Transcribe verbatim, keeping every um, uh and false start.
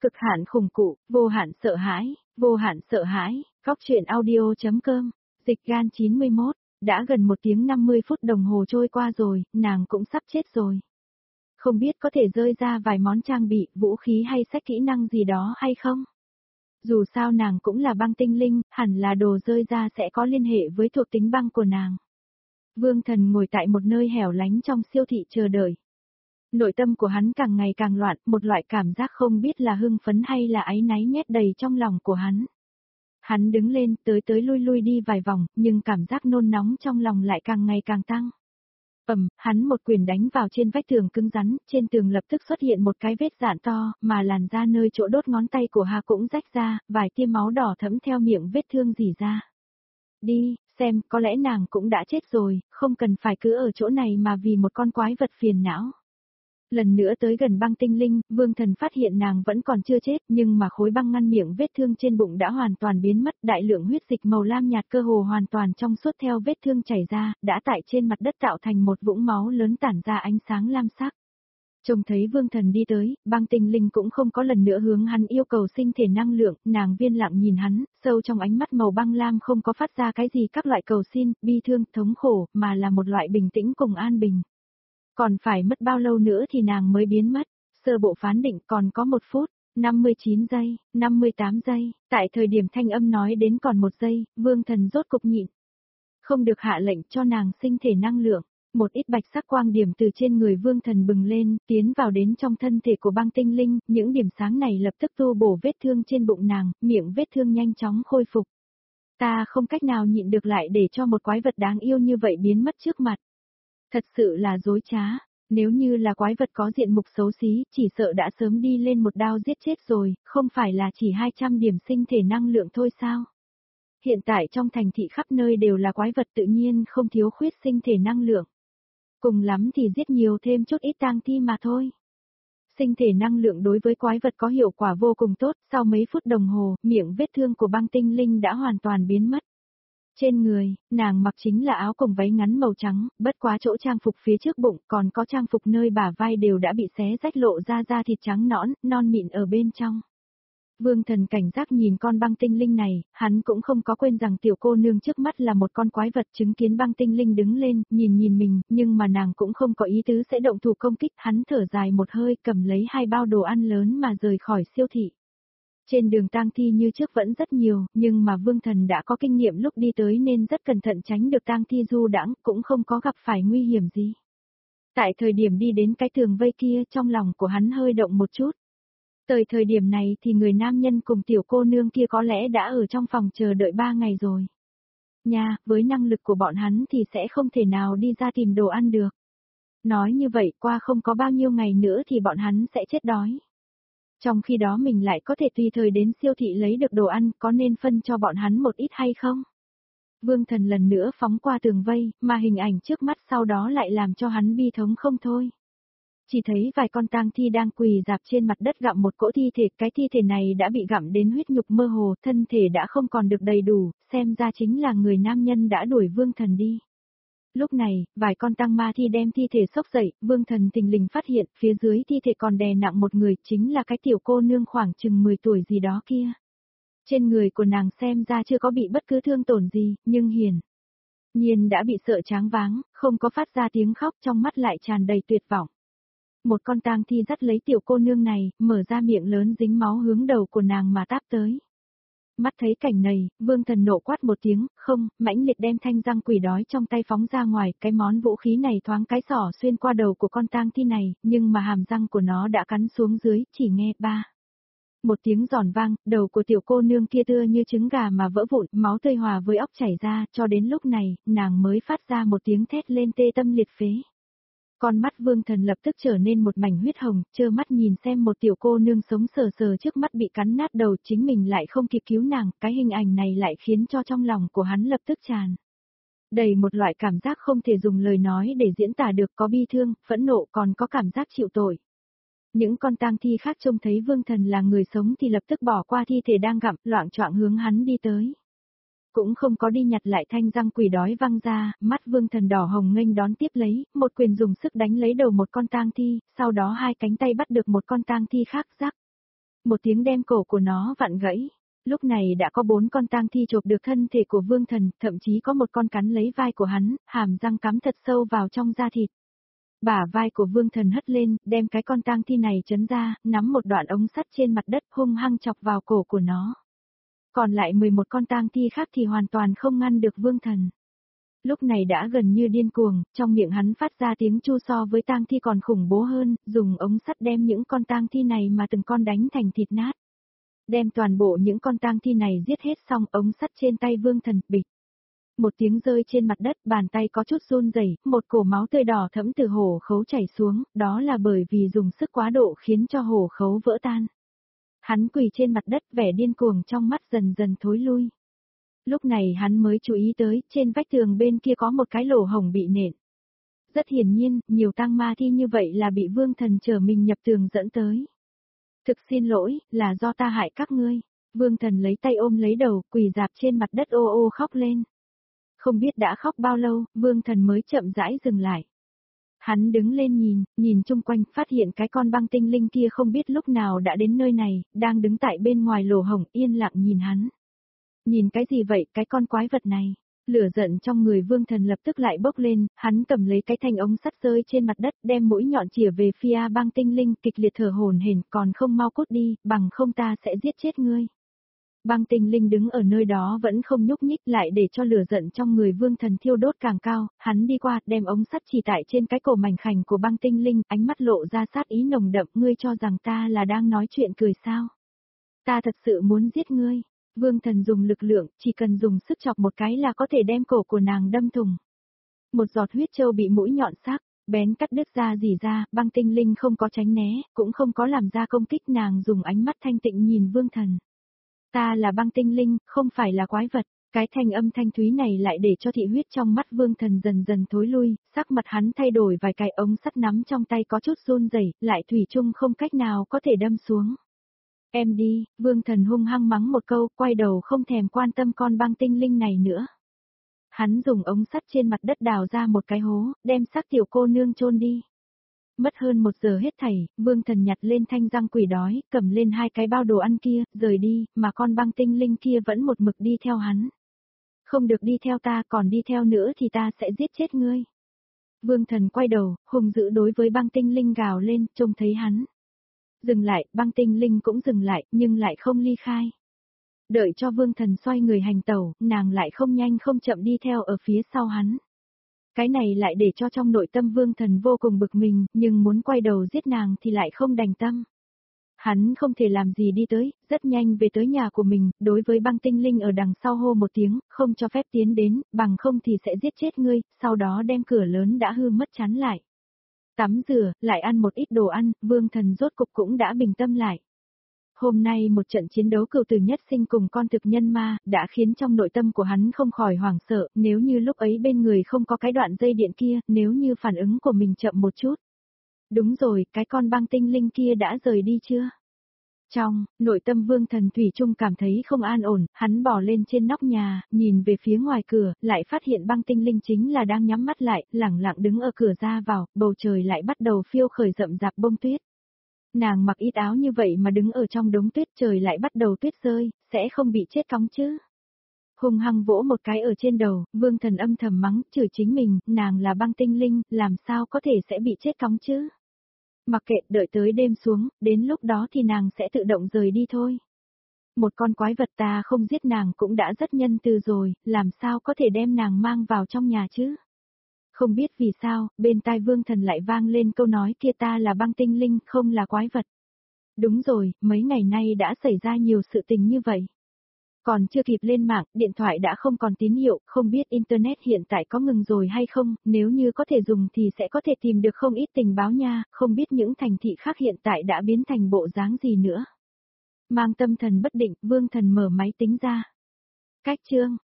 Cực hạn khủng cụ, vô hạn sợ hãi, vô hạn sợ hãi, góc truyện audio.com, dịch gan chín mươi mốt, đã gần một tiếng năm mươi phút đồng hồ trôi qua rồi, nàng cũng sắp chết rồi. Không biết có thể rơi ra vài món trang bị, vũ khí hay sách kỹ năng gì đó hay không? Dù sao nàng cũng là băng tinh linh, hẳn là đồ rơi ra sẽ có liên hệ với thuộc tính băng của nàng. Vương Thần ngồi tại một nơi hẻo lánh trong siêu thị chờ đợi. Nội tâm của hắn càng ngày càng loạn, một loại cảm giác không biết là hưng phấn hay là áy náy nhét đầy trong lòng của hắn. Hắn đứng lên, tới tới lui lui đi vài vòng, nhưng cảm giác nôn nóng trong lòng lại càng ngày càng tăng. Ầm, hắn một quyền đánh vào trên vách tường cứng rắn, trên tường lập tức xuất hiện một cái vết rạn to, mà làn da nơi chỗ đốt ngón tay của Hà cũng rách ra, vài tia máu đỏ thẫm theo miệng vết thương rỉ ra. Đi, xem, có lẽ nàng cũng đã chết rồi, không cần phải cứ ở chỗ này mà vì một con quái vật phiền não. Lần nữa tới gần băng tinh linh, Vương Thần phát hiện nàng vẫn còn chưa chết, nhưng mà khối băng ngăn miệng vết thương trên bụng đã hoàn toàn biến mất, đại lượng huyết dịch màu lam nhạt cơ hồ hoàn toàn trong suốt theo vết thương chảy ra, đã tại trên mặt đất tạo thành một vũng máu lớn tản ra ánh sáng lam sắc. Trông thấy Vương Thần đi tới, băng tinh linh cũng không có lần nữa hướng hắn yêu cầu sinh thể năng lượng, nàng viên lặng nhìn hắn, sâu trong ánh mắt màu băng lam không có phát ra cái gì các loại cầu xin, bi thương, thống khổ, mà là một loại bình tĩnh cùng an bình. Còn phải mất bao lâu nữa thì nàng mới biến mất, sơ bộ phán định còn có một phút, năm mươi chín giây, năm mươi tám giây, tại thời điểm thanh âm nói đến còn một giây, Vương Thần rốt cục nhịn. Không được hạ lệnh cho nàng sinh thể năng lượng, một ít bạch sắc quang điểm từ trên người Vương Thần bừng lên, tiến vào đến trong thân thể của băng tinh linh, những điểm sáng này lập tức tu bổ vết thương trên bụng nàng, miệng vết thương nhanh chóng khôi phục. Ta không cách nào nhịn được lại để cho một quái vật đáng yêu như vậy biến mất trước mặt. Thật sự là dối trá, nếu như là quái vật có diện mục xấu xí, chỉ sợ đã sớm đi lên một đao giết chết rồi, không phải là chỉ hai trăm điểm sinh thể năng lượng thôi sao? Hiện tại trong thành thị khắp nơi đều là quái vật tự nhiên không thiếu khuyết sinh thể năng lượng. Cùng lắm thì giết nhiều thêm chút ít tang thi mà thôi. Sinh thể năng lượng đối với quái vật có hiệu quả vô cùng tốt, sau mấy phút đồng hồ, miệng vết thương của băng tinh linh đã hoàn toàn biến mất. Trên người, nàng mặc chính là áo cùng váy ngắn màu trắng, bất quá chỗ trang phục phía trước bụng, còn có trang phục nơi bả vai đều đã bị xé rách lộ ra da thịt trắng nõn, non mịn ở bên trong. Vương Thần cảnh giác nhìn con băng tinh linh này, hắn cũng không có quên rằng tiểu cô nương trước mắt là một con quái vật. Chứng kiến băng tinh linh đứng lên, nhìn nhìn mình, nhưng mà nàng cũng không có ý tứ sẽ động thủ công kích, hắn thở dài một hơi cầm lấy hai bao đồ ăn lớn mà rời khỏi siêu thị. Trên đường tang thi như trước vẫn rất nhiều, nhưng mà Vương Thần đã có kinh nghiệm lúc đi tới nên rất cẩn thận tránh được tang thi du đãng, cũng không có gặp phải nguy hiểm gì. Tại thời điểm đi đến cái tường vây kia, trong lòng của hắn hơi động một chút. Tới thời điểm này thì người nam nhân cùng tiểu cô nương kia có lẽ đã ở trong phòng chờ đợi ba ngày rồi. Nha, với năng lực của bọn hắn thì sẽ không thể nào đi ra tìm đồ ăn được. Nói như vậy, qua không có bao nhiêu ngày nữa thì bọn hắn sẽ chết đói. Trong khi đó mình lại có thể tùy thời đến siêu thị lấy được đồ ăn, có nên phân cho bọn hắn một ít hay không? Vương Thần lần nữa phóng qua tường vây, mà hình ảnh trước mắt sau đó lại làm cho hắn bi thống không thôi. Chỉ thấy vài con tang thi đang quỳ rạp trên mặt đất gặm một cỗ thi thể, cái thi thể này đã bị gặm đến huyết nhục mơ hồ, thân thể đã không còn được đầy đủ, xem ra chính là người nam nhân đã đuổi Vương Thần đi. Lúc này, vài con tăng ma thi đem thi thể xốc dậy, Vương Thần thình lình phát hiện, phía dưới thi thể còn đè nặng một người, chính là cái tiểu cô nương khoảng chừng mười tuổi gì đó kia. Trên người của nàng xem ra chưa có bị bất cứ thương tổn gì, nhưng hiển nhiên đã bị sợ choáng váng, không có phát ra tiếng khóc, trong mắt lại tràn đầy tuyệt vọng. Một con tang thi dắt lấy tiểu cô nương này, mở ra miệng lớn dính máu hướng đầu của nàng mà táp tới. Mắt thấy cảnh này, Vương Thần nộ quát một tiếng, không, mãnh liệt đem thanh răng quỷ đói trong tay phóng ra ngoài, cái món vũ khí này thoáng cái xỏ xuyên qua đầu của con tang thi này, nhưng mà hàm răng của nó đã cắn xuống dưới, chỉ nghe ba. Một tiếng giòn vang, đầu của tiểu cô nương kia tựa như trứng gà mà vỡ vụn, máu tươi hòa với óc chảy ra, cho đến lúc này, nàng mới phát ra một tiếng thét lên tê tâm liệt phế. Con mắt Vương Thần lập tức trở nên một mảnh huyết hồng, trơ mắt nhìn xem một tiểu cô nương sống sờ sờ trước mắt bị cắn nát đầu, chính mình lại không kịp cứu nàng, cái hình ảnh này lại khiến cho trong lòng của hắn lập tức tràn đầy một loại cảm giác không thể dùng lời nói để diễn tả được, có bi thương, phẫn nộ, còn có cảm giác chịu tội. Những con tang thi khác trông thấy Vương Thần là người sống thì lập tức bỏ qua thi thể đang gặm, loạng choạng hướng hắn đi tới. Cũng không có đi nhặt lại thanh răng quỷ đói văng ra, mắt Vương Thần đỏ hồng nghênh đón tiếp lấy, một quyền dùng sức đánh lấy đầu một con tang thi, sau đó hai cánh tay bắt được một con tang thi khác rắc. Một tiếng đem cổ của nó vặn gãy. Lúc này đã có bốn con tang thi chộp được thân thể của Vương Thần, thậm chí có một con cắn lấy vai của hắn, hàm răng cắm thật sâu vào trong da thịt. Bả vai của Vương Thần hất lên, đem cái con tang thi này chấn ra, nắm một đoạn ống sắt trên mặt đất hung hăng chọc vào cổ của nó. Còn lại mười một con tang thi khác thì hoàn toàn không ngăn được Vương Thần. Lúc này đã gần như điên cuồng, trong miệng hắn phát ra tiếng chu so với tang thi còn khủng bố hơn, dùng ống sắt đem những con tang thi này mà từng con đánh thành thịt nát. Đem toàn bộ những con tang thi này giết hết xong, ống sắt trên tay Vương Thần bịch. Một tiếng rơi trên mặt đất, bàn tay có chút run rẩy, một cổ máu tươi đỏ thẫm từ hổ khấu chảy xuống, đó là bởi vì dùng sức quá độ khiến cho hổ khấu vỡ tan. Hắn quỳ trên mặt đất, vẻ điên cuồng trong mắt dần dần thối lui. Lúc này hắn mới chú ý tới, trên vách tường bên kia có một cái lỗ hổng bị nện. Rất hiển nhiên, nhiều tang ma thi như vậy là bị Vương Thần trở mình nhập tường dẫn tới. Thực xin lỗi, là do ta hại các ngươi. Vương Thần lấy tay ôm lấy đầu, quỳ dạp trên mặt đất ô ô khóc lên. Không biết đã khóc bao lâu, Vương Thần mới chậm rãi dừng lại. Hắn đứng lên nhìn, nhìn chung quanh, phát hiện cái con băng tinh linh kia không biết lúc nào đã đến nơi này, đang đứng tại bên ngoài lỗ hổng yên lặng nhìn hắn. Nhìn cái gì vậy, cái con quái vật này? Lửa giận trong người Vương Thần lập tức lại bốc lên, hắn cầm lấy cái thanh ống sắt rơi trên mặt đất, đem mũi nhọn chĩa về phía băng tinh linh, kịch liệt thở hổn hển, còn không mau cút đi, bằng không ta sẽ giết chết ngươi. Băng tinh linh đứng ở nơi đó vẫn không nhúc nhích, lại để cho lửa giận trong người Vương Thần thiêu đốt càng cao, hắn đi qua, đem ống sắt chỉ tại trên cái cổ mảnh khảnh của băng tinh linh, ánh mắt lộ ra sát ý nồng đậm, ngươi cho rằng ta là đang nói chuyện cười sao? Ta thật sự muốn giết ngươi. Vương Thần dùng lực lượng, chỉ cần dùng sức chọc một cái là có thể đem cổ của nàng đâm thủng. Một giọt huyết châu bị mũi nhọn sắc, bén cắt đứt ra rỉ ra, băng tinh linh không có tránh né, cũng không có làm ra công kích, nàng dùng ánh mắt thanh tịnh nhìn Vương Thần. Ta là băng tinh linh, không phải là quái vật. Cái thanh âm thanh thúy này lại để cho thị huyết trong mắt Vương Thần dần dần thối lui, sắc mặt hắn thay đổi vài cái, ống sắt nắm trong tay có chút run rẩy, lại thủy chung không cách nào có thể đâm xuống. Em đi, Vương Thần hung hăng mắng một câu, quay đầu không thèm quan tâm con băng tinh linh này nữa. Hắn dùng ống sắt trên mặt đất đào ra một cái hố, đem xác tiểu cô nương chôn đi. Mất hơn một giờ hết thảy, Vương Thần nhặt lên thanh răng quỷ đói, cầm lên hai cái bao đồ ăn kia, rời đi, mà con băng tinh linh kia vẫn một mực đi theo hắn. Không được đi theo ta, còn đi theo nữa thì ta sẽ giết chết ngươi. Vương Thần quay đầu, hung dữ đối với băng tinh linh gào lên, trông thấy hắn. Dừng lại, băng tinh linh cũng dừng lại, nhưng lại không ly khai. Đợi cho Vương Thần xoay người hành tẩu, nàng lại không nhanh không chậm đi theo ở phía sau hắn. Cái này lại để cho trong nội tâm Vương Thần vô cùng bực mình, nhưng muốn quay đầu giết nàng thì lại không đành tâm. Hắn không thể làm gì đi tới, rất nhanh về tới nhà của mình, đối với băng tinh linh ở đằng sau hô một tiếng, không cho phép tiến đến, bằng không thì sẽ giết chết ngươi, sau đó đem cửa lớn đã hư mất chắn lại. Tắm rửa, lại ăn một ít đồ ăn, Vương Thần rốt cục cũng đã bình tâm lại. Hôm nay một trận chiến đấu cừu tử nhất sinh cùng con thực nhân ma, đã khiến trong nội tâm của hắn không khỏi hoảng sợ, nếu như lúc ấy bên người không có cái đoạn dây điện kia, nếu như phản ứng của mình chậm một chút. Đúng rồi, cái con băng tinh linh kia đã rời đi chưa? Trong, nội tâm Vương Thần thủy chung cảm thấy không an ổn, hắn bò lên trên nóc nhà, nhìn về phía ngoài cửa, lại phát hiện băng tinh linh chính là đang nhắm mắt lại, lẳng lặng đứng ở cửa ra vào, bầu trời lại bắt đầu phiêu khởi rậm rạp bông tuyết. Nàng mặc ít áo như vậy mà đứng ở trong đống tuyết, trời lại bắt đầu tuyết rơi, sẽ không bị chết cóng chứ? Hung hăng vỗ một cái ở trên đầu, Vương Thần âm thầm mắng, chửi chính mình, nàng là băng tinh linh, làm sao có thể sẽ bị chết cóng chứ? Mặc kệ, đợi tới đêm xuống, đến lúc đó thì nàng sẽ tự động rời đi thôi. Một con quái vật ta không giết nàng cũng đã rất nhân từ rồi, làm sao có thể đem nàng mang vào trong nhà chứ? Không biết vì sao, bên tai Vương Thần lại vang lên câu nói kia, ta là băng tinh linh, không là quái vật. Đúng rồi, mấy ngày nay đã xảy ra nhiều sự tình như vậy. Còn chưa kịp lên mạng, điện thoại đã không còn tín hiệu, không biết Internet hiện tại có ngừng rồi hay không, nếu như có thể dùng thì sẽ có thể tìm được không ít tình báo nha, không biết những thành thị khác hiện tại đã biến thành bộ dáng gì nữa. Mang tâm thần bất định, Vương Thần mở máy tính ra. Cách chương,